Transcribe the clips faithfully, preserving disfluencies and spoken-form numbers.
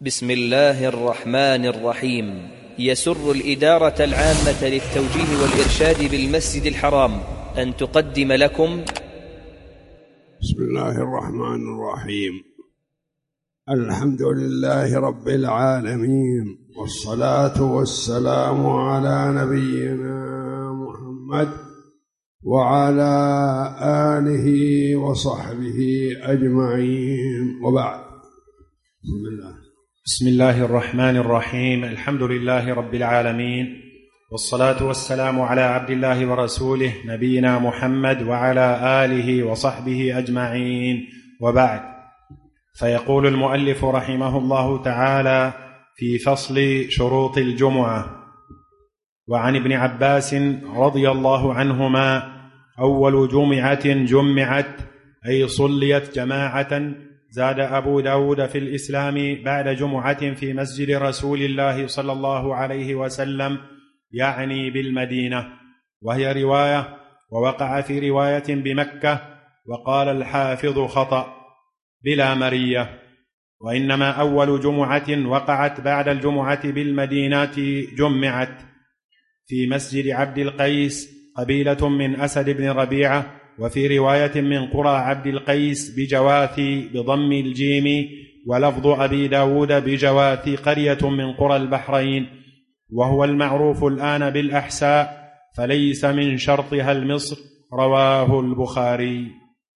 بسم الله الرحمن الرحيم. يسر الإدارة العامة للتوجيه والإرشاد بالمسجد الحرام أن تقدم لكم بسم الله الرحمن الرحيم. الحمد لله رب العالمين، والصلاة والسلام على نبينا محمد وعلى آله وصحبه أجمعين، وبعد. بسم الله بسم الله الرحمن الرحيم. الحمد لله رب العالمين، والصلاة والسلام على عبد الله ورسوله نبينا محمد وعلى آله وصحبه أجمعين، وبعد. فيقول المؤلف رحمه الله تعالى في فصل شروط الجمعة: وعن ابن عباس رضي الله عنهما: أول جمعة جمعت أي صليت جماعة. زاد أبو داود في الإسلام بعد جمعة في مسجد رسول الله صلى الله عليه وسلم، يعني بالمدينة، وهي رواية، ووقع في رواية بمكة، وقال الحافظ خطأ بلا مرية، وإنما أول جمعة وقعت بعد الجمعة بالمدينة جمعت في مسجد عبد القيس قبيلة من أسد بن ربيعة، وفي رواية من قرى عبد القيس بجواثي بضم الجيم، ولفظ أبي داود بجواثي قرية من قرى البحرين، وهو المعروف الآن بالأحساء، فليس من شرطها المصر. رواه البخاري.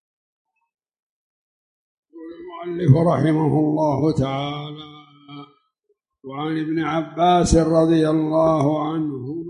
المؤلف رحمه الله تعالى: وعن ابن عباس رضي الله عنهما: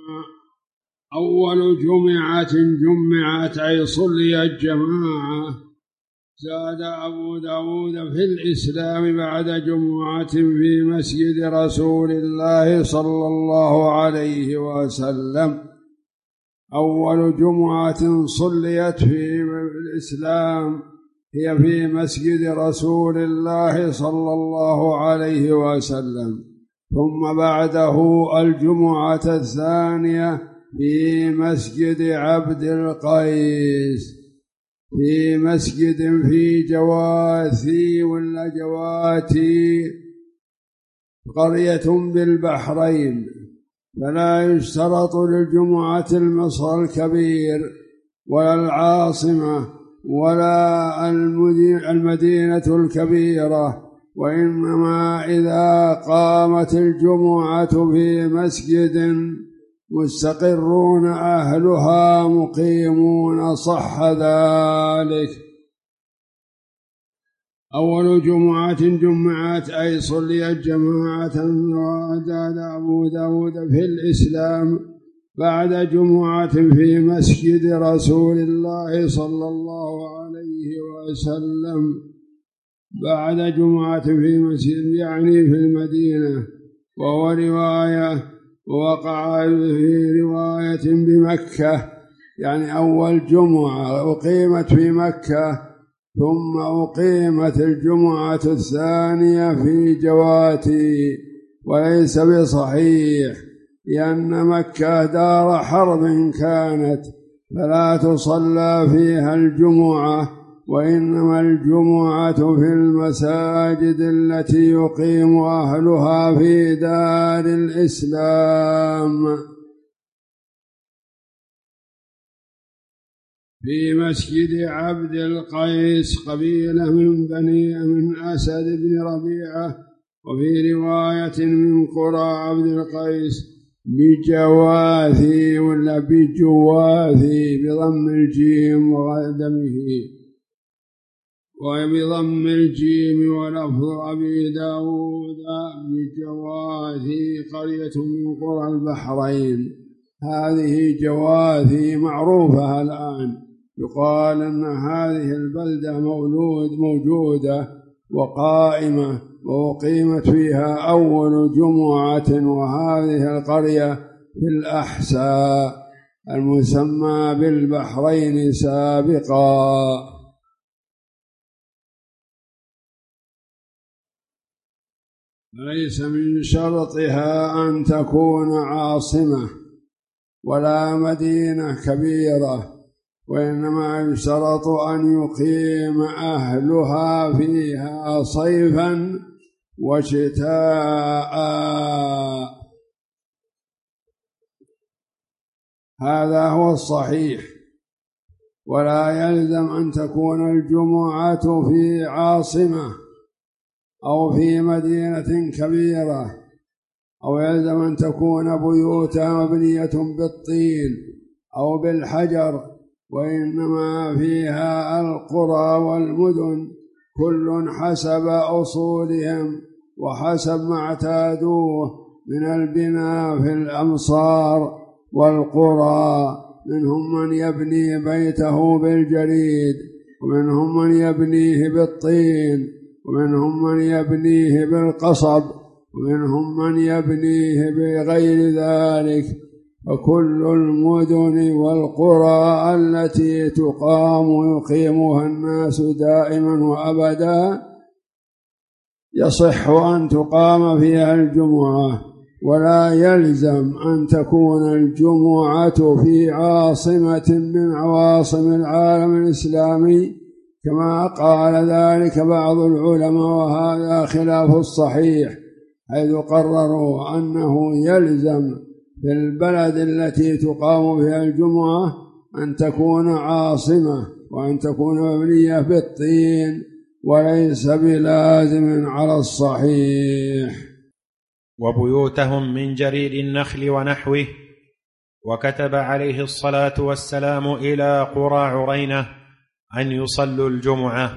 أول جمعة جمعت أي صليت جماعة. زاد أبو داود في الإسلام بعد جمعة في مسجد رسول الله صلى الله عليه وسلم. أول جمعة صليت في الإسلام هي في مسجد رسول الله صلى الله عليه وسلم، ثم بعده الجمعة الثانية في مسجد عبد القيس، في مسجد في جواثي ولا جواتي قرية بالبحرين. فلا يشترط للجمعة المصر الكبير ولا العاصمة ولا المدينة الكبيرة، وإنما إذا قامت الجمعة في مسجد مستقرون أهلها مقيمون صح ذلك. أول جمعة جمعت أي صليت جماعة. وزاد أبو داود في الإسلام بعد جمعة في مسجد رسول الله صلى الله عليه وسلم، بعد جمعة في مسجد يعني في المدينة، وهو رواية، ووقع في رواية بمكة، يعني أول جمعة أقيمت في مكة، ثم أقيمت الجمعة الثانية في جواتي، وليس بصحيح، لأن مكة دار حرب كانت، فلا تصلى فيها الجمعة، وإنما الجمعة في المساجد التي يقيم أهلها في دار الإسلام. في مسجد عبد القيس قبيلة من بني من أسد بن ربيعة، وفي رواية من قرى عبد القيس بجواثي ولا بجواثي بضم الجيم وعدمه، وبضم الجيم، ولفظ أبي داود بجواثي قرية من قرى البحرين. هذه جواثي معروفة الآن، يقال أن هذه البلدة مولود موجودة وقائمة، وأقيمت فيها أول جمعة، وهذه القرية في الأحساء المسمى بالبحرين سابقا. ليس من شرطها أن تكون عاصمة ولا مدينة كبيرة، وإنما يشترط أن يقيم أهلها فيها صيفا وشتاء. هذا هو الصحيح، ولا يلزم أن تكون الجمعة في عاصمة أو في مدينة كبيرة، أو يلزم أن تكون بيوتها مبنية بالطين أو بالحجر، وإنما فيها القرى والمدن كل حسب أصولهم وحسب ما اعتادوه من البناء في الأمصار والقرى. منهم من يبني بيته بالجريد، ومنهم من يبنيه بالطين، ومنهم من يبنيه بالقصب، ومنهم من يبنيه بغير ذلك. فكل المدن والقرى التي تقام يقيمها الناس دائما وأبدا يصح أن تقام فيها الجمعة، ولا يلزم أن تكون الجمعة في عاصمة من عواصم العالم الإسلامي كما قال ذلك بعض العلماء، وهذا خلاف الصحيح، حيث قرروا أنه يلزم في البلد التي تقام فيها الجمعة أن تكون عاصمة وأن تكون مبنية بالطين، وليس بلازم على الصحيح. وبيوتهم من جريد النخل ونحوه. وكتب عليه الصلاة والسلام إلى قرى عرينة أن يصلوا الجمعة.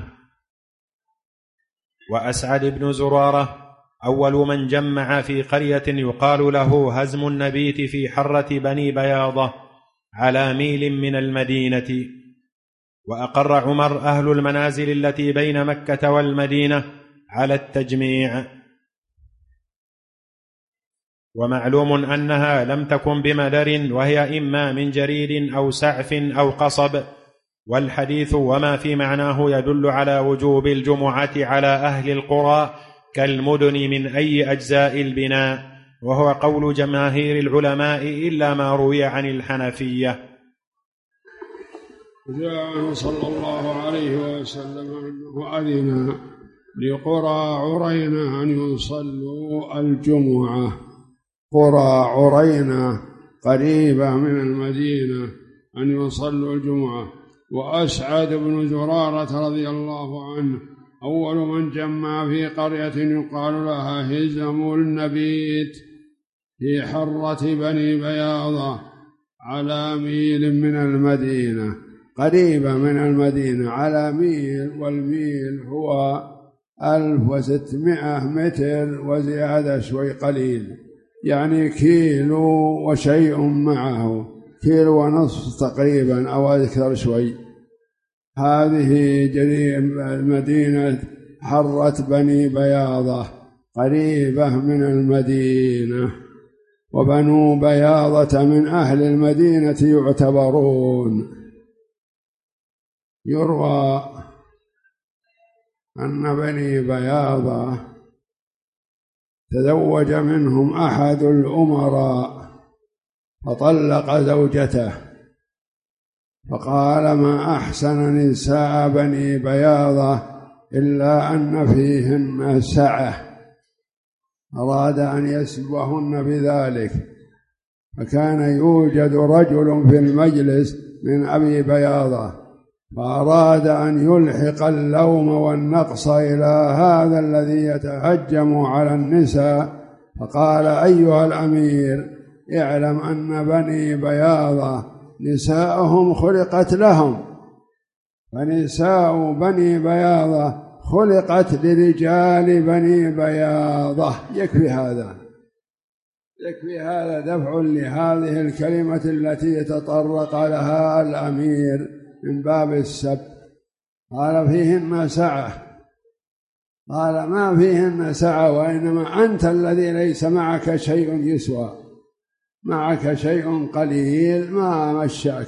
وأسعد بن زرارة أول من جمع في قرية يقال له هزم النبيت في حرة بني بياضة على ميل من المدينة. وأقر عمر أهل المنازل التي بين مكة والمدينة على التجميع. ومعلوم أنها لم تكن بمدر، وهي إما من جريد أو سعف أو قصب. والحديث وما في معناه يدل على وجوب الجمعة على أهل القرى كالمدن من أي أجزاء البناء، وهو قول جماهير العلماء إلا ما روي عن الحنفية. جاء صلى الله عليه وسلم أنه أذن لقرى عرينة أن يصلوا الجمعة. قرى عرينة قريبة من المدينة أن يصلوا الجمعة. وأسعد بن زرارة رضي الله عنه أول من جمع في قرية يقال لها هزم النبيت في حرة بني بياضة على ميل من المدينة، قريبة من المدينة على ميل، والميل هو ألف وستمائة متر وزيادة شوي قليل، يعني كيلو وشيء معه، كيلو ونصف تقريبا أو أكثر شوي. هذه مدينة حرة بني بياضة قريبة من المدينة. وبنو بياضة من أهل المدينة يعتبرون. يروى أن بني بياضة تزوج منهم أحد الأمراء فطلق زوجته، فقال ما أحسن نساء بني بياضة إلا أن فيهن سعة، أراد أن يسبهن بذلك. فكان يوجد رجل في المجلس من أبي بياضة فأراد أن يلحق اللوم والنقص إلى هذا الذي يتهجم على النساء، فقال أيها الأمير اعلم أن بني بياضة نساءهم خلقت لهم، فنساء بني بياضة خلقت لرجال بني بياضة. يكفي هذا، يكفي هذا دفع لهذه الكلمة التي تطرق لها الأمير من باب السب. قال فيهن سعة، قال ما فيهن سعة، وإنما أنت الذي ليس معك شيء يسوى، معك شيء قليل ما مشاك.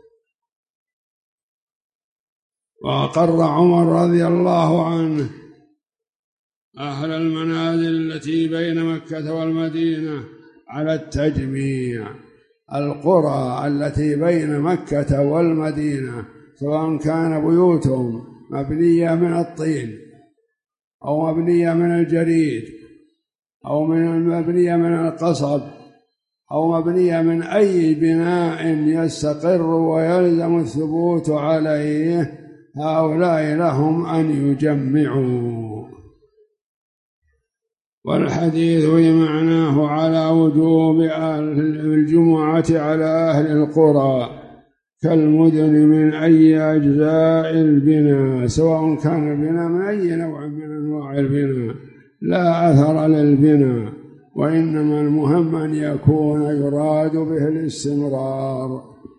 وأقر عمر رضي الله عنه أهل المنازل التي بين مكة والمدينة على التجميع. القرى التي بين مكة والمدينة سواء كان بيوتهم مبنية من الطين أو مبنية من الجريد أو من المبنية من القصب أو مبنية من أي بناء يستقر ويلزم الثبوت عليه، هؤلاء لهم أن يجمعوا. والحديث بمعناه على وجوب الجمعة على أهل القرى كالمدن من أي أجزاء البناء، سواء كان البناء من أي نوع من أنواع البناء، لا أثر للبناء، وإنما المهم أن يكون يراد به الاستمرار،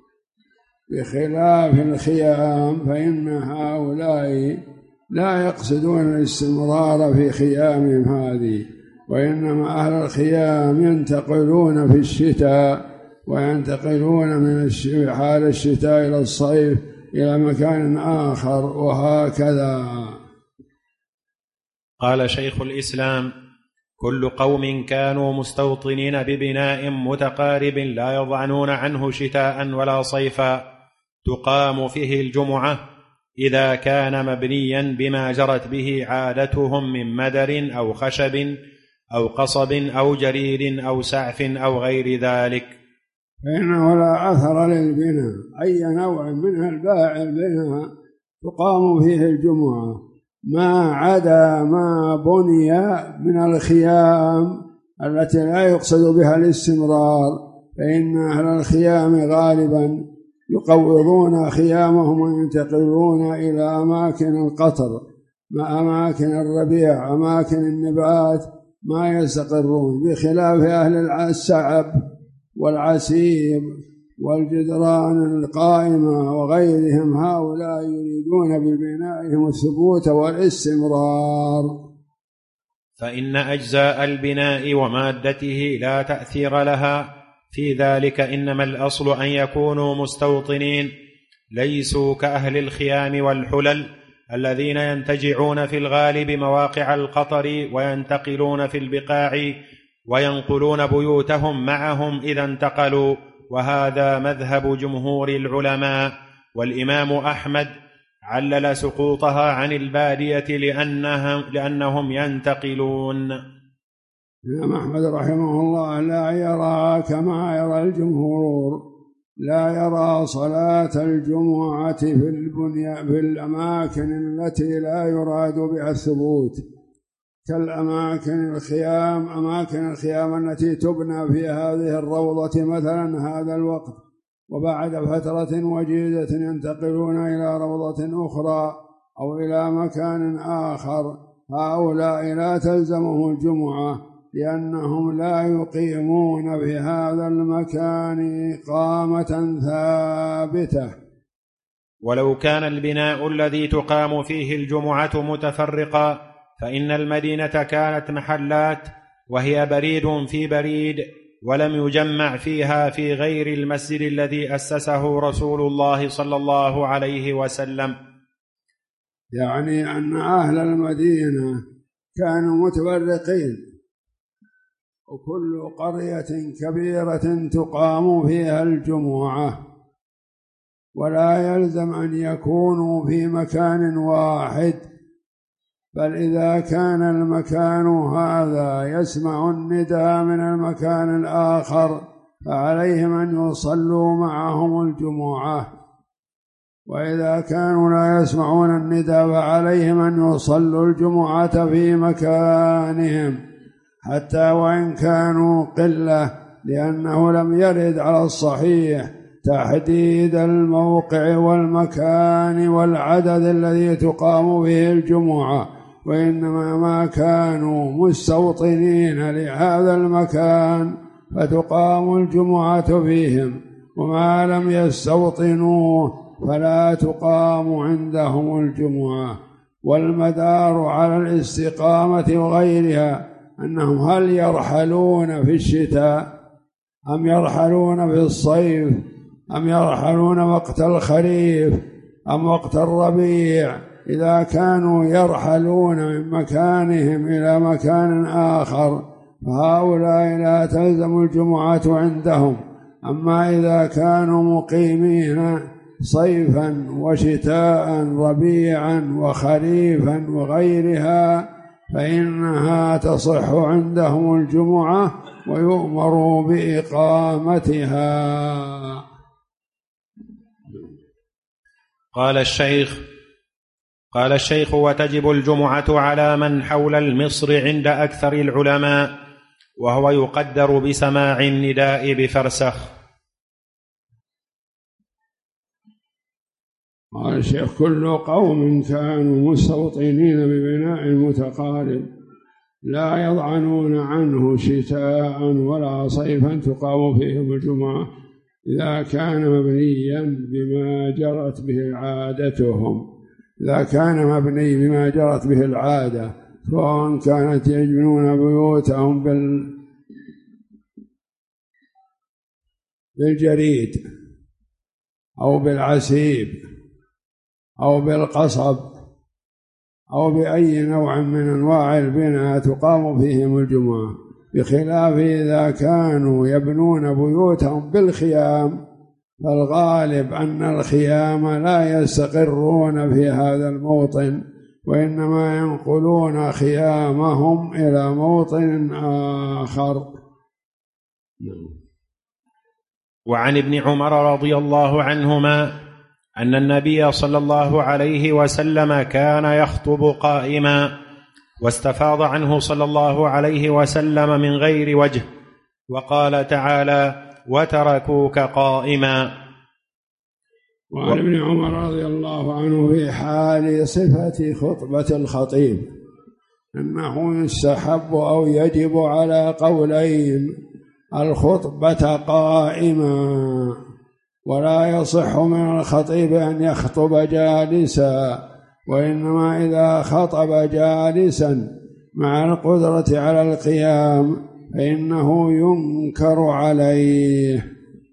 بخلاف الخيام فإن هؤلاء لا يقصدون الاستمرار في خيامهم هذه، وإنما أهل الخيام ينتقلون في الشتاء وينتقلون من حال الشتاء إلى الصيف إلى مكان آخر، وهكذا. قال شيخ الإسلام: كل قوم كانوا مستوطنين ببناء متقارب لا يضعنون عنه شتاء ولا صيفا تقام فيه الجمعة إذا كان مبنيا بما جرت به عادتهم من مدر أو خشب أو قصب أو جريد أو سعف أو غير ذلك، فإنه لا أثر للبناء، أي نوع منها الباع البناء تقام فيه الجمعة، ما عدا ما بني من الخيام التي لا يقصد بها الاستمرار، فإن أهل الخيام غالبا يقوضون خيامهم وينتقلون إلى أماكن القطر، مع أماكن الربيع، أماكن النبات، ما يستقرون، بخلاف أهل السعب والعسيب والجدران القائمة وغيرهم، هؤلاء يريدون ببنائهم الثبوت والاستمرار. فإن أجزاء البناء ومادته لا تأثير لها في ذلك، إنما الأصل أن يكونوا مستوطنين، ليسوا كأهل الخيام والحلل الذين ينتجعون في الغالب مواقع القطر وينتقلون في البقاع وينقلون بيوتهم معهم إذا انتقلوا، وهذا مذهب جمهور العلماء. والإمام أحمد علل سقوطها عن البادية لأنهم, لأنهم ينتقلون. الإمام أحمد رحمه الله لا يرى كما يرى الجمهور، لا يرى صلاة الجمعة في البنية في الأماكن التي لا يراد بها الثبوت، كالأماكن الخيام، أماكن الخيام التي تبنى في هذه الروضة مثلا هذا الوقت، وبعد فترة وجيزة ينتقلون إلى روضة أخرى أو إلى مكان آخر، هؤلاء لا تلزمهم الجمعة، لأنهم لا يقيمون في هذا المكان إقامة ثابتة. ولو كان البناء الذي تقام فيه الجمعة متفرقا، فإن المدينة كانت محلات وهي بريد في بريد، ولم يجمع فيها في غير المسجد الذي أسسه رسول الله صلى الله عليه وسلم. يعني أن أهل المدينة كانوا متفرقين، وكل قرية كبيرة تقام فيها الجمعة، ولا يلزم أن يكونوا في مكان واحد، بل إذا كان المكان هذا يسمع النداء من المكان الآخر فعليهم أن يصلوا معهم الجمعة، وإذا كانوا لا يسمعون النداء فعليهم أن يصلوا الجمعة في مكانهم حتى وإن كانوا قلة، لأنه لم يرد على الصحيح تحديد الموقع والمكان والعدد الذي تقام به الجمعة، وإنما ما كانوا مستوطنين لهذا المكان فتقام الجمعة فيهم، وما لم يستوطنوه فلا تقام عندهم الجمعة. والمدار على الاستقامة وغيرها أنهم هل يرحلون في الشتاء أم يرحلون في الصيف أم يرحلون وقت الخريف أم وقت الربيع. إذا كانوا يرحلون من مكانهم إلى مكان آخر فهؤلاء لا تلزم الجمعة عندهم. أما إذا كانوا مقيمين صيفا وشتاء ربيعا وخريفا وغيرها فإنها تصح عندهم الجمعة ويؤمر بإقامتها. قال الشيخ قال الشيخ وتجب الجمعة على من حول المصر عند أكثر العلماء، وهو يقدر بسماع النداء بفرسخ. قال الشيخ كل قوم كانوا مستوطنين ببناء متقارب لا يضعنون عنه شتاء ولا صيفا تقام فيهم الجمعة إذا كان مبنيا بما جرت به عادتهم إذا كان مبني بما جرت به العادة، سواء كانت يبنون بيوتهم بال بالجريد أو بالعسيب أو بالقصب أو بأي نوع من أنواع البناء تقام فيهم الجمعة، بخلاف إذا كانوا يبنون بيوتهم بالخيام، فالغالب أن الخيام لا يستقرون في هذا الموطن، وإنما ينقلون خيامهم إلى موطن آخر. وعن ابن عمر رضي الله عنهما أن النبي صلى الله عليه وسلم كان يخطب قائما، واستفاض عنه صلى الله عليه وسلم من غير وجه، وقال تعالى: وتركوك قائما. وعن ابن عمر رضي الله عنه في حال صفة خطبة الخطيب أنه يستحب أو يجب على قولين: الخطبة قائما، ولا يصح من الخطيب أن يخطب جالسا، وإنما إذا خطب جالسا مع القدرة على القيام فإنه ينكر عليه.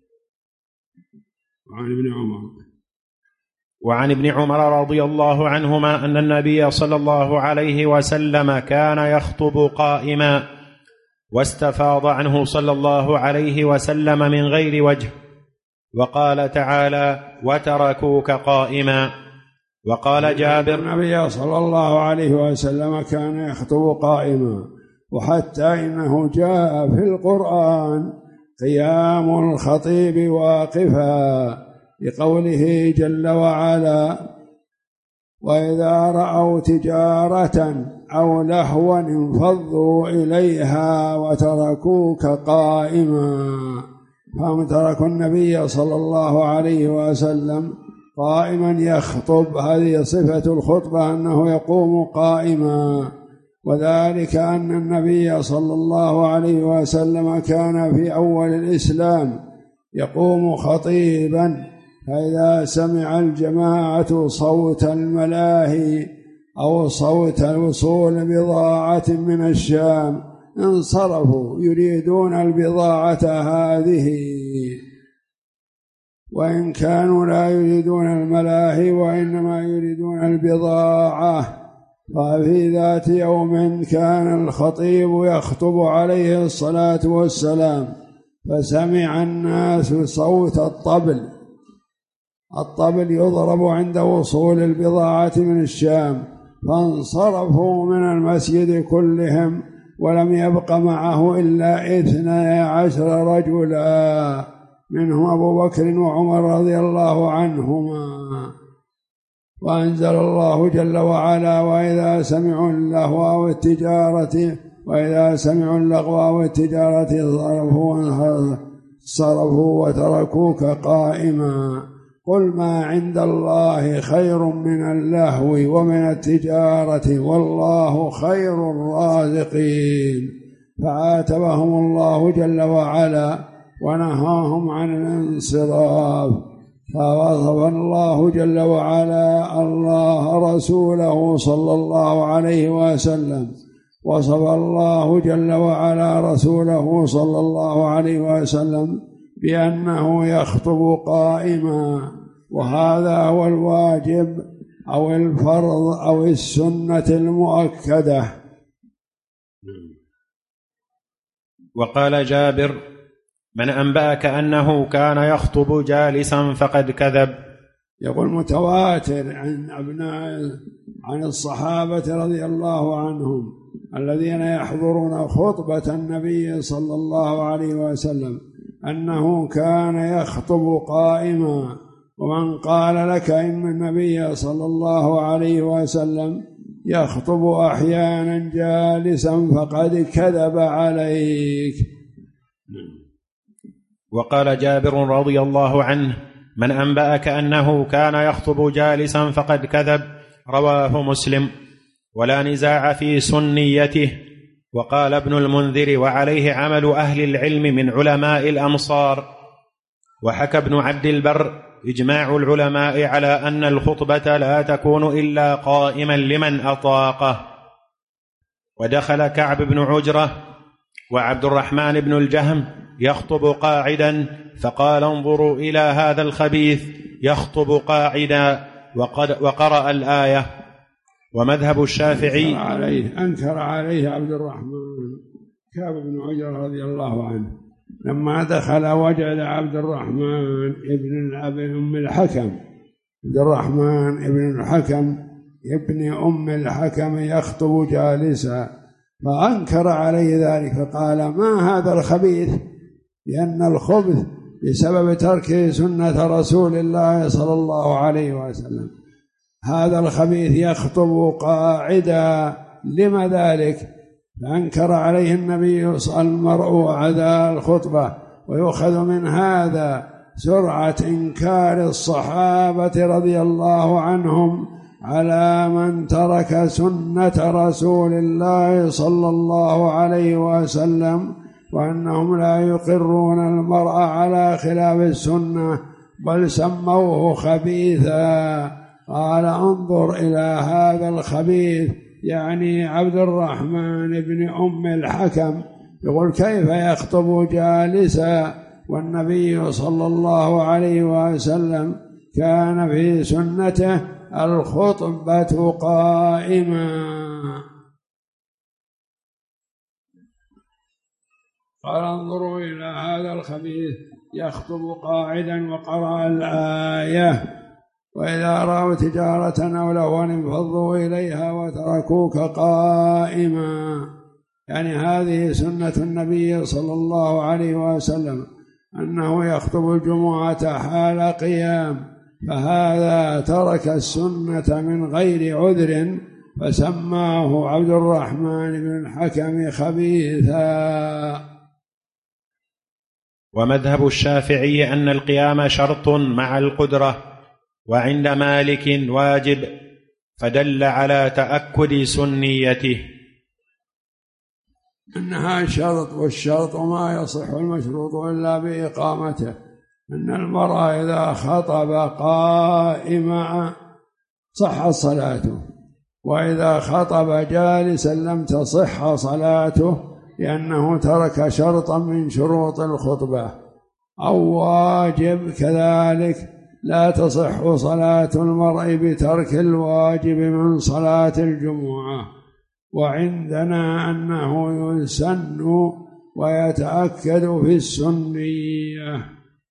وعن ابن عمر وعن ابن عمر رضي الله عنهما أن النبي صلى الله عليه وسلم كان يخطب قائما، واستفاض عنه صلى الله عليه وسلم من غير وجه، وقال تعالى: وتركوك قائما. وقال جابر: النبي صلى الله عليه وسلم كان يخطب قائما، وحتى إنه جاء في القرآن قيام الخطيب واقفا، لقوله جل وعلا: وإذا رأوا تجارة أو لهوا انفضوا إليها وتركوك قائما. فهم تركوا النبي صلى الله عليه وسلم قائما يخطب، هذه صفة الخطبة أنه يقوم قائما، وذلك أن النبي صلى الله عليه وسلم كان في أول الإسلام يقوم خطيبا، فإذا سمع الجماعة صوت الملاهي أو صوت الوصول بضاعة من الشام انصرفوا يريدون البضاعة هذه، وإن كانوا لا يريدون الملاهي وإنما يريدون البضاعة. ففي ذات يوم كان الخطيب يخطب عليه الصلاة والسلام، فسمع الناس صوت الطبل، الطبل يضرب عند وصول البضاعة من الشام، فانصرفوا من المسجد كلهم، ولم يبق معه إلا اثني عشر رجلا، منهم أبو بكر وعمر رضي الله عنهما. وأنزل الله جل وعلا: وإذا سمعوا اللهو والتجارة وإذا سمعوا اللغو والتجارة صرفوا صرفوا وتركوك قائما. قل ما عند الله خير من اللهو ومن التجارة والله خير الرازقين. فعاتبهم الله جل وعلا ونهاهم عن الانصراف. فوصف الله جل وعلا الله رسوله صلى الله عليه وسلم وصف الله جل وعلا رسوله صلى الله عليه وسلم بأنه يخطب قائما، وهذا هو الواجب أو الفرض أو السنة المؤكدة. وقال جابر: من أنبأك أنه كان يخطب جالسا فقد كذب. يقول متواتر عن أبناء عن الصحابة رضي الله عنهم الذين يحضرون خطبة النبي صلى الله عليه وسلم أنه كان يخطب قائما، ومن قال لك إن النبي صلى الله عليه وسلم يخطب أحيانا جالسا فقد كذب عليك. وقال جابر رضي الله عنه: من أنبأك أنه كان يخطب جالسا فقد كذب، رواه مسلم. ولا نزاع في سنيته. وقال ابن المنذر: وعليه عمل أهل العلم من علماء الأمصار. وحكى ابن عبد البر إجماع العلماء على أن الخطبة لا تكون إلا قائما لمن أطاقه. ودخل كعب بن عجرة وعبد الرحمن بن الجهم يخطب قاعدا، فقال: انظروا إلى هذا الخبيث يخطب قاعدا، وقرأ الآية. ومذهب الشافعي أنكر عليه, أنكر عليه عبد الرحمن كعب بن عجرة رضي الله عنه لما دخل وجد عبد الرحمن ابن أم الحكم عبد الرحمن ابن الحكم ابن أم الحكم يخطب جالسا، فأنكر عليه ذلك فقال: ما هذا الخبيث؟ لأن الخبث بسبب ترك سنة رسول الله صلى الله عليه وسلم. هذا الخبيث يخطب قاعدا، لما ذلك؟ فأنكر عليه النبي صلى المرء عدا الخطبة. ويؤخذ من هذا سرعة إنكار الصحابة رضي الله عنهم على من ترك سنة رسول الله صلى الله عليه وسلم، وأنهم لا يقرون المرء على خلاف السنة بل سموه خبيثا. قال: انظر إلى هذا الخبيث، يعني عبد الرحمن بن أم الحكم، يقول: كيف يخطب جالسا والنبي صلى الله عليه وسلم كان في سنته الخطبة قائما. قال: انظروا إلى هذا الخبيث يخطب قاعدا، وقرأ الآية: وإذا رأوا تجارة أو لهوا انفضوا إليها وتركوك قائما. يعني هذه سنة النبي صلى الله عليه وسلم أنه يخطب الجمعة حال قيام، فهذا ترك السنة من غير عذر فسماه عبد الرحمن بن الحكم خبيثا. ومذهب الشافعي أن القيام شرط مع القدرة، وعند مالك واجب، فدل على تأكد سنيته. إنها شرط، والشرط ما يصح المشروط إلا بإقامته. إن المرأة إذا خطب قائما صح صلاته، وإذا خطب جالسا لم تصح صلاته، لأنه ترك شرطا من شروط الخطبة. أو واجب كذلك لا تصح صلاة المرء بترك الواجب من صلاة الجمعة. وعندنا أنه يسن ويتأكد في السنية.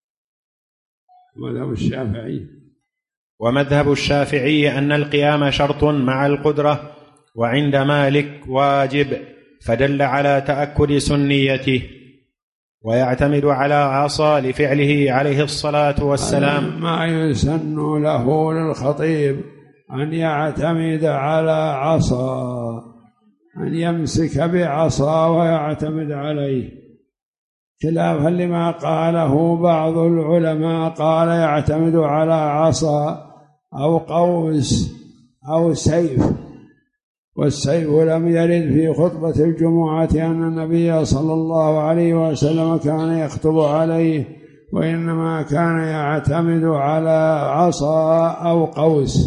مذهب الشافعي ومذهب الشافعي أن القيام شرط مع القدرة، وعند مالك واجب، فدل على تأكد سنيته. ويعتمد على عصا لفعله عليه الصلاة والسلام. ما يسن له للخطيب أن يعتمد على عصا، أن يمسك بعصا ويعتمد عليه، خلافا لما قاله بعض العلماء، قال يعتمد على عصا أو قوس أو سيف. والسيف لم يرد في خطبة الجمعة أن النبي صلى الله عليه وسلم كان يخطب عليه، وإنما كان يعتمد على عصا أو قوس.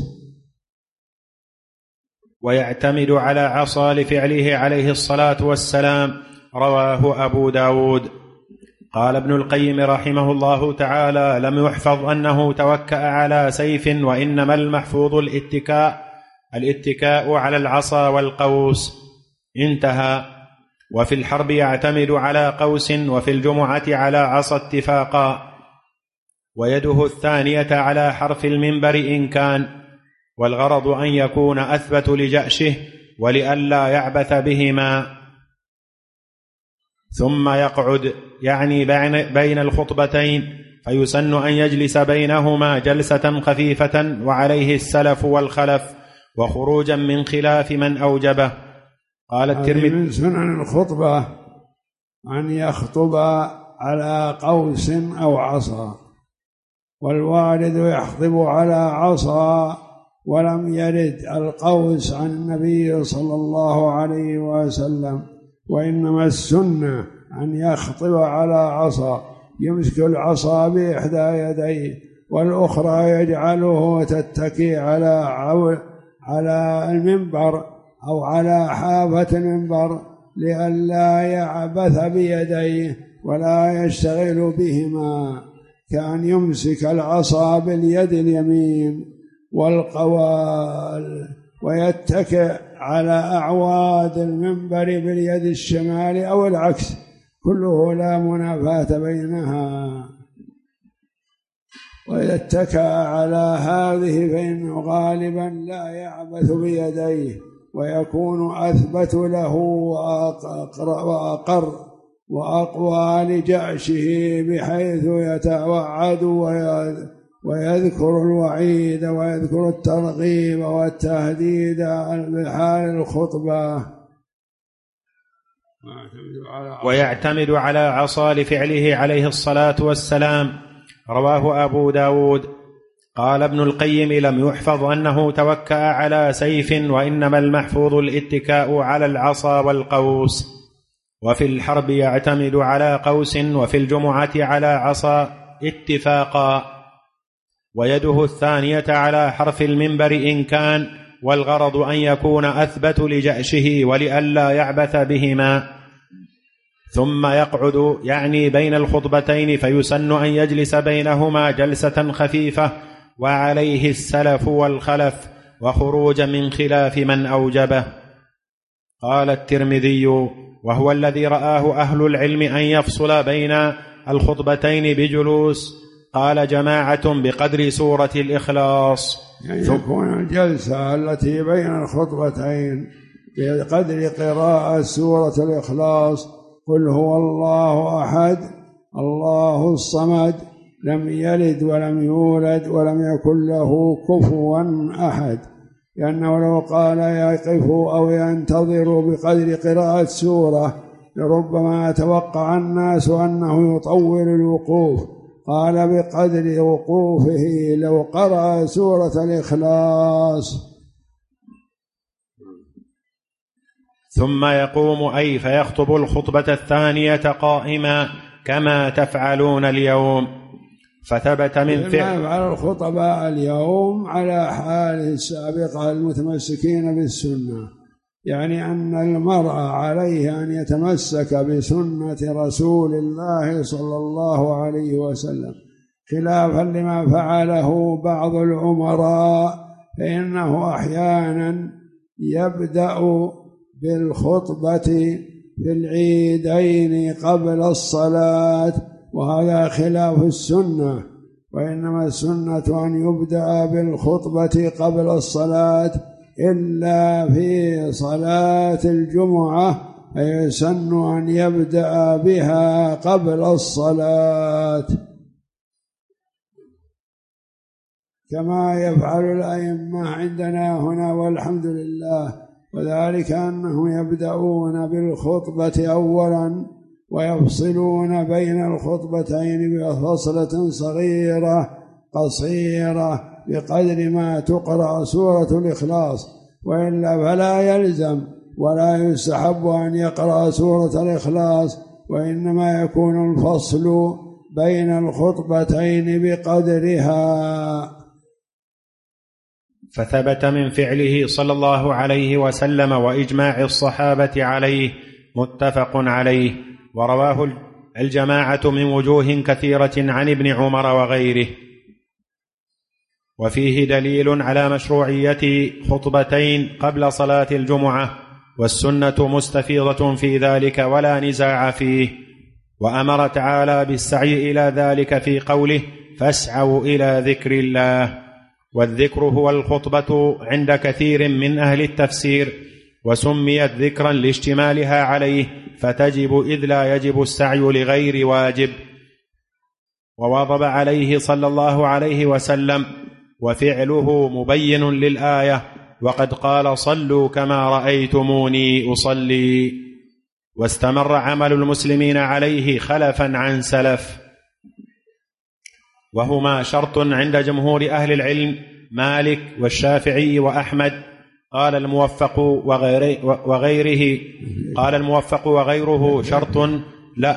ويعتمد على عصا لفعله عليه الصلاة والسلام، رواه أبو داود. قال ابن القيم رحمه الله تعالى: لم يحفظ أنه توكأ على سيف، وإنما المحفوظ الاتكاء الاتكاء على العصا والقوس. انتهى. وفي الحرب يعتمد على قوس، وفي الجمعة على عصا اتفاقا. ويده الثانية على حرف المنبر إن كان، والغرض أن يكون أثبت لجأشه ولئلا يعبث بهما. ثم يقعد يعني بين الخطبتين، فيسن أن يجلس بينهما جلسة خفيفة، وعليه السلف والخلف، وخروجا من خلاف من أوجبه. قال الترمذي: من سنن الخطبة أن يخطب على قوس أو عصا، والوالد يخطب على عصا، ولم يرد القوس عن النبي صلى الله عليه وسلم، وإنما السنة أن يخطب على عصا، يمسك العصا بإحدى يديه والأخرى يجعله تتكي على على المنبر أو على حافة المنبر لئلا يعبث بيديه ولا يشتغل بهما، كأن يمسك العصا باليد اليمين والقوال ويتكئ على أعواد المنبر باليد الشمال أو العكس، كله لا منافاة بينها. وإذا اتكأ على هذه فإنه غالبا لا يعبث بيديه، ويكون أثبت له وأقر وأقوى لجأشه، بحيث يتوعد ويذكر الوعيد ويذكر الترغيب والتهديد بحال الخطبة. ويعتمد على عصا لفعله عليه الصلاة والسلام. رواه أبو داود. قال ابن القيم: لم يحفظ أنه توكأ على سيف، وإنما المحفوظ الاتكاء على العصا والقوس. وفي الحرب يعتمد على قوس، وفي الجمعة على عصا اتفاقا، ويده الثانية على حرف المنبر إن كان، والغرض أن يكون أثبت لجأشه ولئلا يعبث بهما. ثم يقعد يعني بين الخطبتين، فيسن أن يجلس بينهما جلسة خفيفة، وعليه السلف والخلف، وخروجا من خلاف من أوجبه. قال الترمذي: وهو الذي رآه أهل العلم أن يفصل بين الخطبتين بجلوس. قال جماعة: بقدر سورة الإخلاص، يعني يكون الجلسة التي بين الخطبتين بقدر قراءة سورة الإخلاص: قل هو الله أحد الله الصمد لم يلد ولم يولد ولم يكن له كفوا أحد، لأنه لو قال يقف أو ينتظر بقدر قراءة سورة لربما يتوقع الناس أنه يطول الوقوف، قال بقدر وقوفه لو قرأ سورة الإخلاص. ثم يقوم أي فيخطب الخطبة الثانية قائما كما تفعلون اليوم. فثبت من فعل يفعل الخطباء اليوم على حاله السابقة المتمسكين بالسنة، يعني أن المرء عليه أن يتمسك بسنة رسول الله صلى الله عليه وسلم، خلافا لما فعله بعض الأمراء، فإنه أحيانا يبدأ بالخطبة في العيدين قبل الصلاة، وهذا خلاف السنة، وإنما السنة أن يبدأ بالخطبة قبل الصلاة إلا في صلاة الجمعة، فيسن أن يبدأ بها قبل الصلاة كما يفعل الأئمة عندنا هنا والحمد لله، وذلك أنهم يبدأون بالخطبة أولا ويفصلون بين الخطبتين بفصلة صغيرة قصيرة بقدر ما تقرأ سورة الإخلاص، وإلا فلا يلزم ولا يستحب أن يقرأ سورة الإخلاص، وإنما يكون الفصل بين الخطبتين بقدرها. فثبت من فعله صلى الله عليه وسلم وإجماع الصحابة عليه متفق عليه. ورواه الجماعة من وجوه كثيرة عن ابن عمر وغيره. وفيه دليل على مشروعية خطبتين قبل صلاة الجمعة، والسنة مستفيضة في ذلك ولا نزاع فيه. وأمر تعالى بالسعي إلى ذلك في قوله: فاسعوا إلى ذكر الله. والذكر هو الخطبة عند كثير من أهل التفسير، وسميت ذكرا لاشتمالها عليه، فتجب إذ لا يجب السعي لغير واجب. وواظب عليه صلى الله عليه وسلم، وفعله مبين للآية، وقد قال: صلوا كما رأيتموني أصلي. واستمر عمل المسلمين عليه خلفا عن سلف، وهما شرط عند جمهور أهل العلم مالك والشافعي وأحمد. قال الموفق وغيره قال الموفق وغيره شرط لا.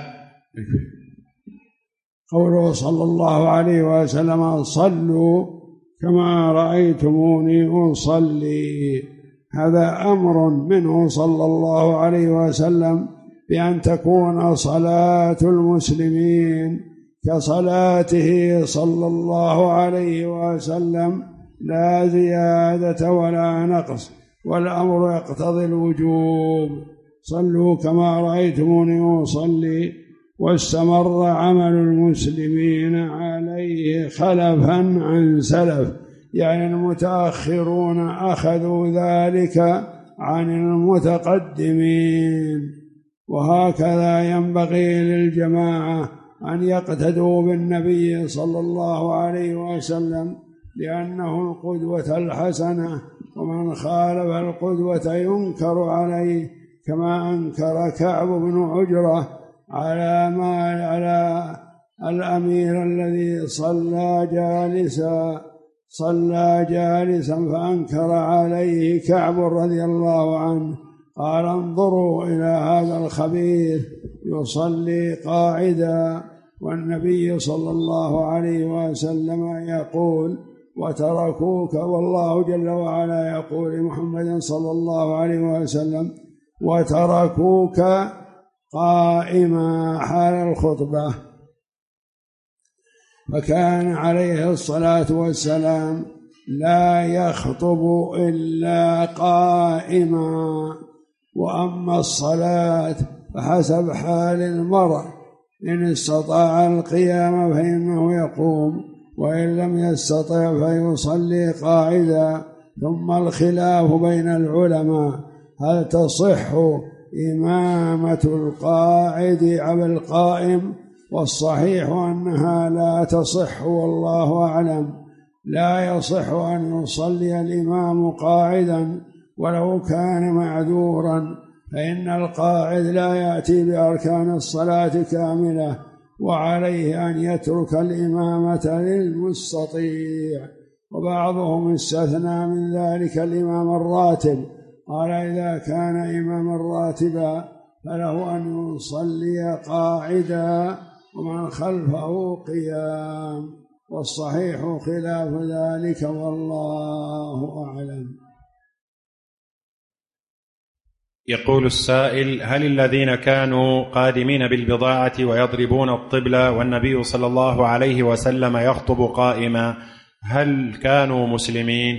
قوله صلى الله عليه وسلم: صلوا كما رأيتموني أصلي، هذا أمر منه صلى الله عليه وسلم بأن تكون صلاة المسلمين كصلاته صلى الله عليه وسلم، لا زيادة ولا نقص، والأمر يقتضي الوجوب. صلوا كما رأيتموني أصلي. واستمر عمل المسلمين عليه خلفا عن سلف، يعني المتأخرون أخذوا ذلك عن المتقدمين. وهكذا ينبغي للجماعة أن يقتدوا بالنبي صلى الله عليه وسلم، لأنه القدوة الحسنة، ومن خالف القدوة ينكر عليه، كما أنكر كعب بن عجرة على ما على الأمير الذي صلى جالسا صلى جالسا فأنكر عليه كعب رضي الله عنه، قال: انظروا إلى هذا الخبيث يصلي قاعدا، والنبي صلى الله عليه وسلم يقول: وتركوك، والله جل وعلا يقول لمحمد صلى الله عليه وسلم: وتركوك قائما حال الخطبة. فكان عليه الصلاة والسلام لا يخطب إلا قائما. وأما الصلاة فحسب حال المرء، إن استطاع القيام فإنه يقوم، وإن لم يستطع فيصلي قاعدا. ثم الخلاف بين العلماء: هل تصح إمامة القاعد على القائم؟ والصحيح أنها لا تصح، والله أعلم. لا يصح أن يصلي الإمام قاعدا ولو كان معذورا، فإن القاعد لا يأتي بأركان الصلاة كاملة، وعليه أن يترك الإمامة للمستطيع. وبعضهم استثنى من ذلك الإمام الراتب، قال: إذا كان إماما راتبا فله أن يصلي قاعدا ومن خلفه قيام، والصحيح خلاف ذلك، والله أعلم. يقول السائل: هل الذين كانوا قادمين بالبضاعة ويضربون الطبل والنبي صلى الله عليه وسلم يخطب قائما، هل كانوا مسلمين؟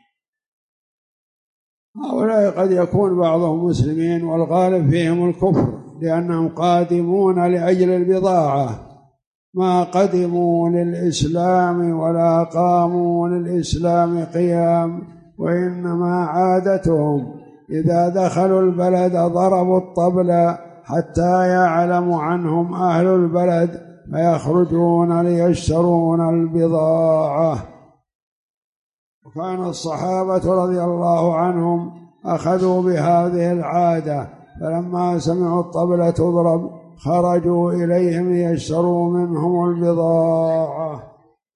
هؤلاء قد يكون بعضهم مسلمين، والغالب فيهم الكفر، لأنهم قادمون لأجل البضاعة، ما قدموا للإسلام ولا قاموا للإسلام قيام، وإنما عادتهم إذا دخلوا البلد ضربوا الطبل حتى يعلم عنهم أهل البلد، فيخرجون ليشترون البضاعة. وكان الصحابة رضي الله عنهم أخذوا بهذه العادة، فلما سمعوا الطبلة تضرب خرجوا إليهم ليشتروا منهم البضاعة.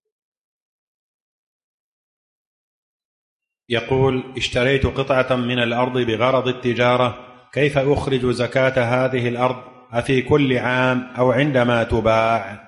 يقول: اشتريت قطعة من الأرض بغرض التجارة، كيف أخرج زكاة هذه الأرض؟ أفي كل عام أو عندما تباع؟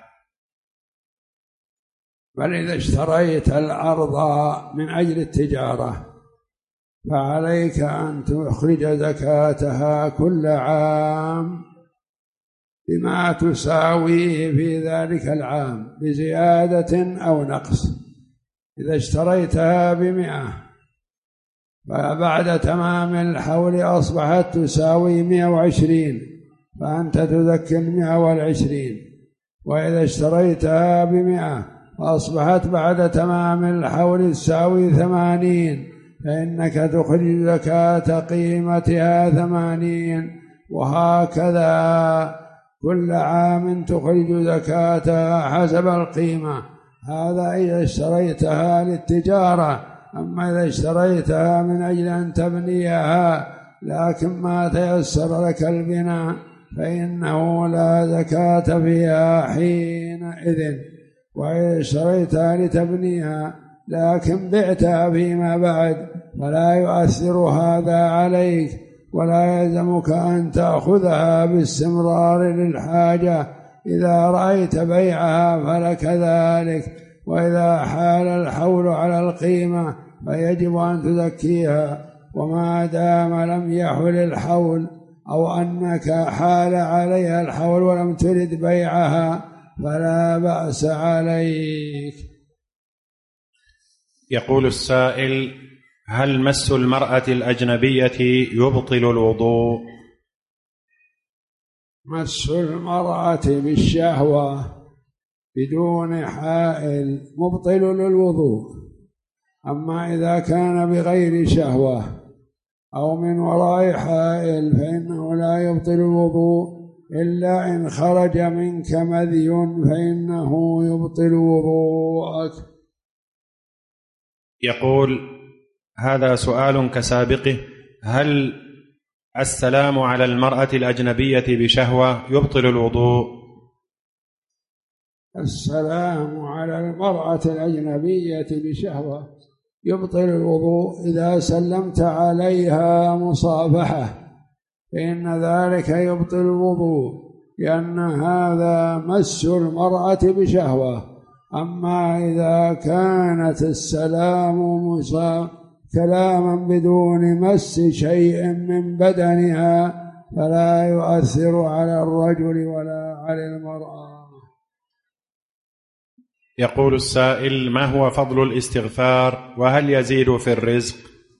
بل إذا اشتريت الأرض من أجل التجارة فعليك أن تخرج زكاتها كل عام بما تساويه في ذلك العام بزيادة أو نقص. إذا اشتريتها بمئة فبعد تمام الحول أصبحت تساوي مئة وعشرين، فأنت تزكي المئة والعشرين. وإذا اشتريتها بمئة فأصبحت بعد تمام الحول تساوي ثمانين، فإنك تخرج زكاة قيمتها ثمانين، وهكذا كل عام تخرج زكاتها حسب القيمة. هذا إذا اشتريتها للتجارة. أما إذا اشتريتها من أجل أن تبنيها لكن ما تيسر لك البناء فإنه لا زكاة فيها حينئذ. وإذا اشتريتها لتبنيها لكن بعتها فيما بعد فلا يؤثر هذا عليك، ولا يلزمك أن تأخذها باستمرار للحاجة. إذا رأيت بيعها فلك ذلك، وإذا حال الحول على القيمة فيجب أن تزكيها. وما دام لم يحل الحول أو أنك حال عليها الحول ولم ترد بيعها فلا بأس عليك. يقول السائل: هل مس المرأة الأجنبية يبطل الوضوء؟ مس المرأة بالشهوة بدون حائل مبطل للوضوء. أما إذا كان بغير شهوة أو من وراء حائل فإنه لا يبطل الوضوء، إلا إن خرج منك مذي فإنه يبطل وضوءك. يقول: هذا سؤال كسابقه: هل السلام على المرأة الأجنبية بشهوة يبطل الوضوء؟ السلام على المرأة الأجنبية بشهوة يبطل الوضوء إذا سلمت عليها مصافحة، فإن ذلك يبطل الوضوء، لأن هذا مس المرأة بشهوة. أما إذا كانت السلام مصافحة كلاما بدون مس شيء من بدنها فلا يؤثر على الرجل ولا على المرأة. يقول السائل: ما هو فضل الاستغفار، وهل يزيد في الرزق؟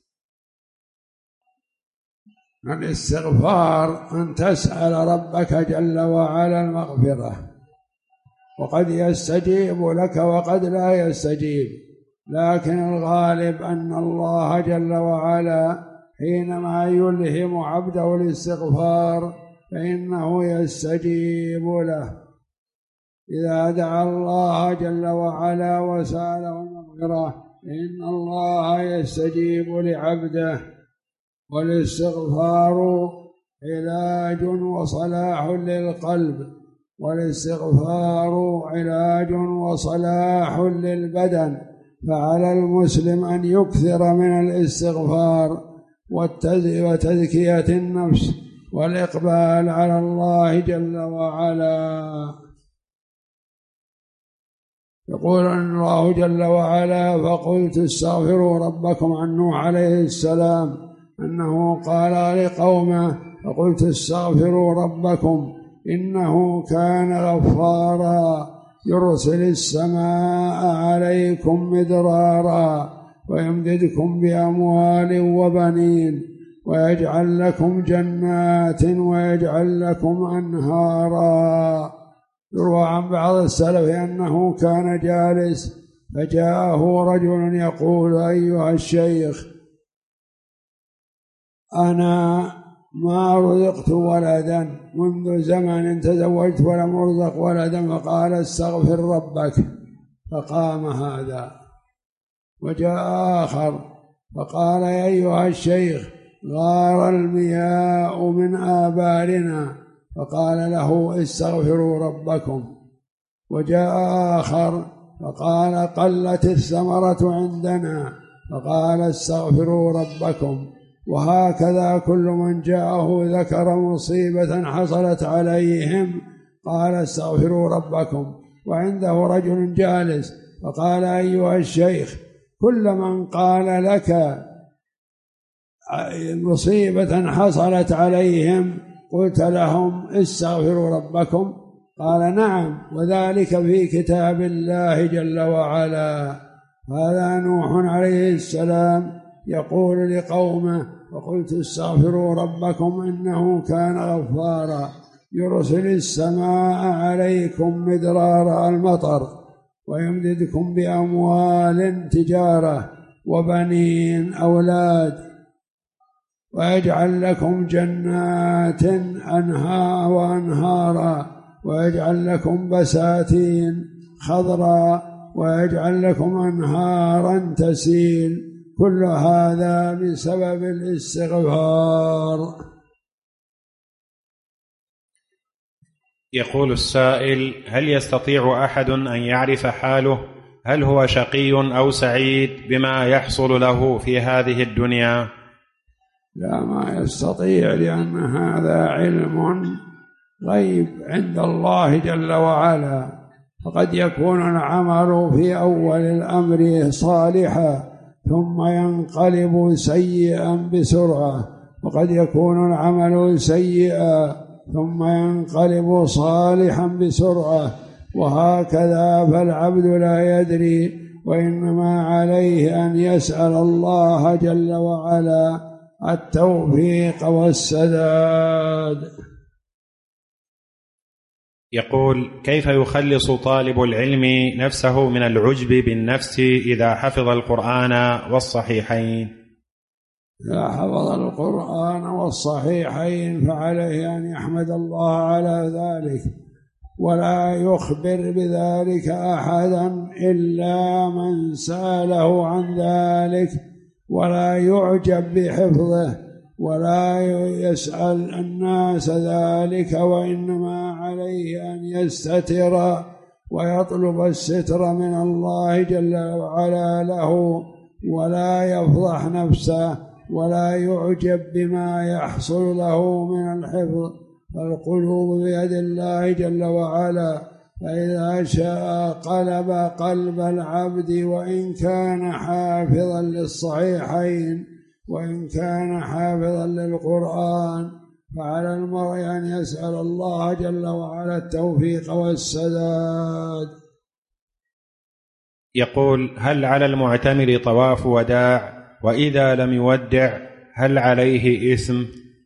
الاستغفار أن تسأل ربك جل وعلا المغفرة، وقد يستجيب لك وقد لا يستجيب، لكن الغالب أن الله جل وعلا حينما يلهم عبده الاستغفار فإنه يستجيب له. إذا دعا الله جل وعلا وسأله المغفرة إن الله يستجيب لعبده. والاستغفار علاج وصلاح للقلب، والاستغفار علاج وصلاح للبدن، فعلى المسلم أن يكثر من الاستغفار وتزكية النفس والإقبال على الله جل وعلا. يقول الله جل وعلا: فقلت استغفروا ربكم. عن نوح عليه السلام أنه قال لقومه: فقلت استغفروا ربكم إنه كان غفارا يرسل السماء عليكم مدرارا ويمددكم بأموال وبنين ويجعل لكم جنات ويجعل لكم أنهارا. يروى عن بعض السلف أنه كان جالس فجاءه رجل يقول: أيها الشيخ، أنا ما رزقت ولدا منذ زمن تزوجت ولم أرزق ولدا، فقال: استغفر ربك. فقام هذا. وجاء آخر فقال: يا أيها الشيخ، غار المياه من آبارنا، فقال له: استغفروا ربكم. وجاء آخر فقال: قلت الثمرة عندنا، فقال: استغفروا ربكم. وهكذا كل من جاءه ذكر مصيبة حصلت عليهم قال: استغفروا ربكم. وعنده رجل جالس فقال: أيها الشيخ، كل من قال لك مصيبة حصلت عليهم قلت لهم استغفروا ربكم؟ قال: نعم، وذلك في كتاب الله جل وعلا. هذا نوح عليه السلام يقول لقومه: وقلت استغفروا ربكم إنه كان غفارا يرسل السماء عليكم مدرارا، المطر، ويمددكم بأموال تجارة وبنين أولاد، ويجعل لكم جنات أنهار وأنهارا، ويجعل لكم بساتين خضراء، ويجعل لكم أنهارا تسيل. كل هذا بسبب الاستغفار. يقول السائل: هل يستطيع أحد أن يعرف حاله هل هو شقي أو سعيد بما يحصل له في هذه الدنيا؟ لا، ما يستطيع، لأن هذا علم غيب عند الله جل وعلا. فقد يكون العمل في أول الأمر صالحا ثم ينقلب سيئا بسرعة، وقد يكون العمل سيئا ثم ينقلب صالحا بسرعة، وهكذا. فالعبد لا يدري، وإنما عليه أن يسأل الله جل وعلا التوفيق والسداد. يقول: كيف يخلص طالب العلم نفسه من العجب بالنفس إذا حفظ القرآن والصحيحين؟ إذا حفظ القرآن والصحيحين فعليه أن يحمد الله على ذلك، ولا يخبر بذلك أحدا إلا من سأله عن ذلك، ولا يعجب بحفظه، ولا يسأل الناس ذلك، وإنما عليه أن يستتر ويطلب الستر من الله جل وعلا له، ولا يفضح نفسه، ولا يعجب بما يحصل له من الحفظ. فالقلوب بيد الله جل وعلا، فإذا شاء قلب قلب العبد، وإن كان حافظا للصحيحين وإن كان حافظا للقرآن. فعلى المرء أن يسأل الله جل وعلا التوفيق والسداد. يقول: هل على المعتمر طواف وداع؟ وإذا لم يودع هل عليه إثم؟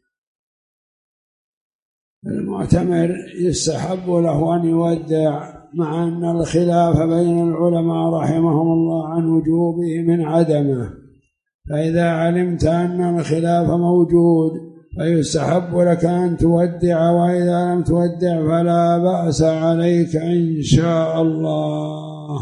المعتمر يستحب له أن يودع، مع أن الخلاف بين العلماء رحمهم الله عن وجوبه من عدمه. فإذا علمت أن الخلاف موجود فيستحب لك أن تودع، وإذا لم تودع فلا بأس عليك إن شاء الله.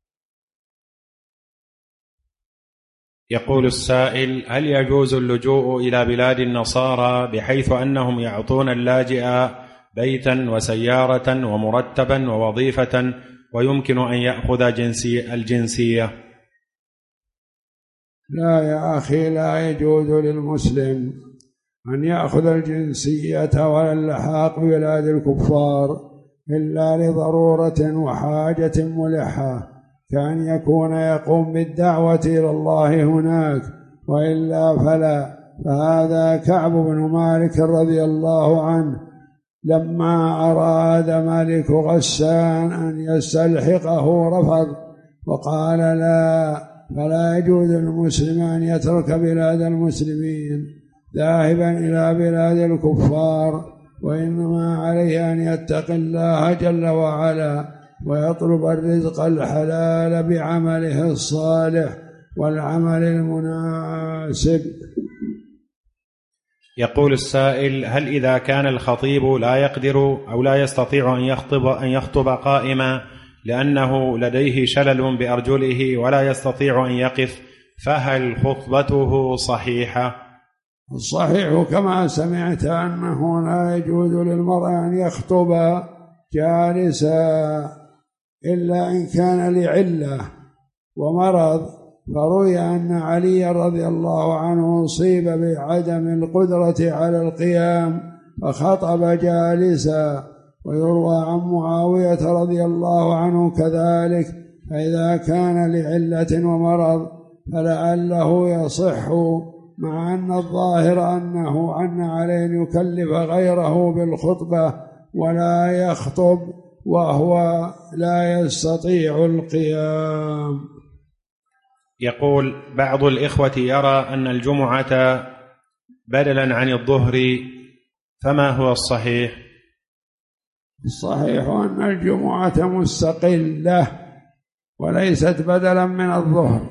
يقول السائل: هل يجوز اللجوء إلى بلاد النصارى بحيث أنهم يعطون اللاجئ بيتا وسيارة ومرتبا ووظيفة ويمكن أن يأخذ جنسي الجنسية؟ لا يا أخي، لا يجوز للمسلم أن يأخذ الجنسية ولا اللحاق ببلاد الكفار إلا لضرورة وحاجة ملحة، كأن يكون يقوم بالدعوة إلى الله هناك، وإلا فلا. فهذا كعب بن مالك رضي الله عنه لما أراد ملك غسان أن يستلحقه رفض وقال لا، فلا يجوز للمسلم أن يترك بلاد المسلمين ذاهبا إلى بلاد الكفار، وإنما عليه أن يتقي الله جل وعلا ويطلب الرزق الحلال بعمله الصالح والعمل المناسب. يقول السائل: هل إذا كان الخطيب لا يقدر أو لا يستطيع أن يخطب أن يخطب قائما لأنه لديه شلل بأرجله ولا يستطيع أن يقف، فهل خطبته صحيحة؟ الصحيح كما سمعت أنه لا يجوز للمرء أن يخطب جالسا إلا إن كان لعلة ومرض. فروي أن علي رضي الله عنه أصيب بعدم القدرة على القيام فخطب جالسا، ويروى عن معاوية رضي الله عنه كذلك. فإذا كان لعلة ومرض فلعله يصح، مع أن الظاهر أنه أن عليه أن يكلف غيره بالخطبة ولا يخطب وهو لا يستطيع القيام. يقول: بعض الإخوة يرى أن الجمعة بدلا عن الظهر، فما هو الصحيح؟ الصحيح أن الجمعة مستقلة وليست بدلا من الظهر،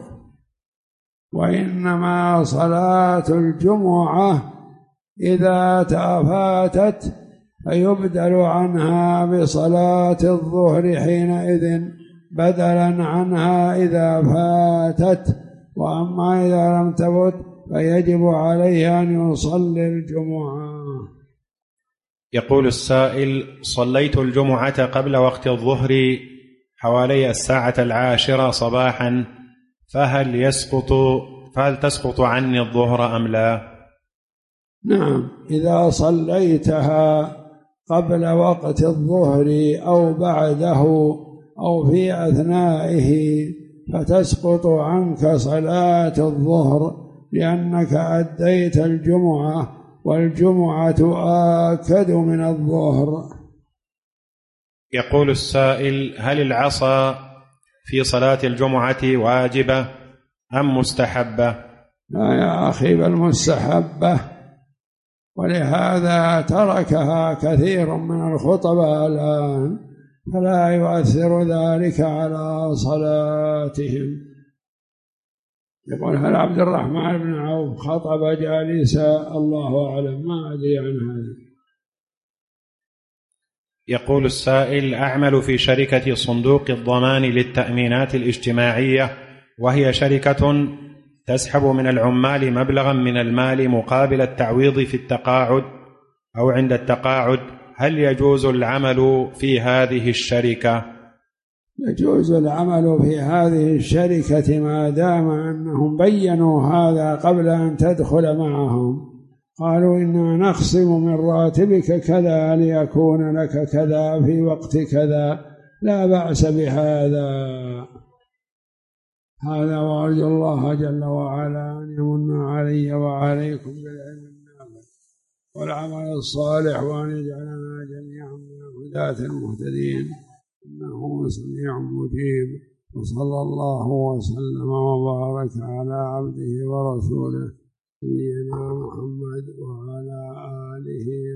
وإنما صلاة الجمعة إذا تفاتت فيبدل عنها بصلاة الظهر حينئذ بدلا عنها إذا فاتت، وأما إذا لم تفت فيجب عليه أن يصلي الجمعة. يقول السائل: صليت الجمعة قبل وقت الظهر حوالي الساعة العاشرة صباحا، فهل يسقط فهل تسقط عني الظهر أم لا؟ نعم، إذا صليتها قبل وقت الظهر أو بعده أو في أثنائه فتسقط عنك صلاة الظهر، لأنك أديت الجمعة، والجمعة آكد من الظهر. يقول السائل: هل العصا في صلاة الجمعة واجبة أم مستحبة؟ لا يا أخي، بل مستحبة، ولهذا تركها كثير من الخطباء الآن، فلا يؤثر ذلك على صلاتهم. يقول: هل عبد الرحمن بن عوف خطب جالسا؟ الله أعلم، ما أدري عن هذا. يقول السائل: أعمل في شركة صندوق الضمان للتأمينات الاجتماعية، وهي شركة تسحب من العمال مبلغا من المال مقابل التعويض في التقاعد أو عند التقاعد، هل يجوز العمل في هذه الشركة؟ يجوز العمل في هذه الشركة ما دام أنهم بيّنوا هذا قبل أن تدخل معهم، قالوا: إنا نخصم من راتبك كذا ليكون لك كذا في وقت كذا، لا بأس بهذا. هذا، وأرجو الله جل وعلا أن يمن علي وعليكم بالعلم النافع والعمل الصالح، وأن يجعلنا جميعا من الهداة المهتدين، إنه سميع مجيب. وصلى الله وسلم وبارك على عبده ورسوله نبينا محمد وعلى آله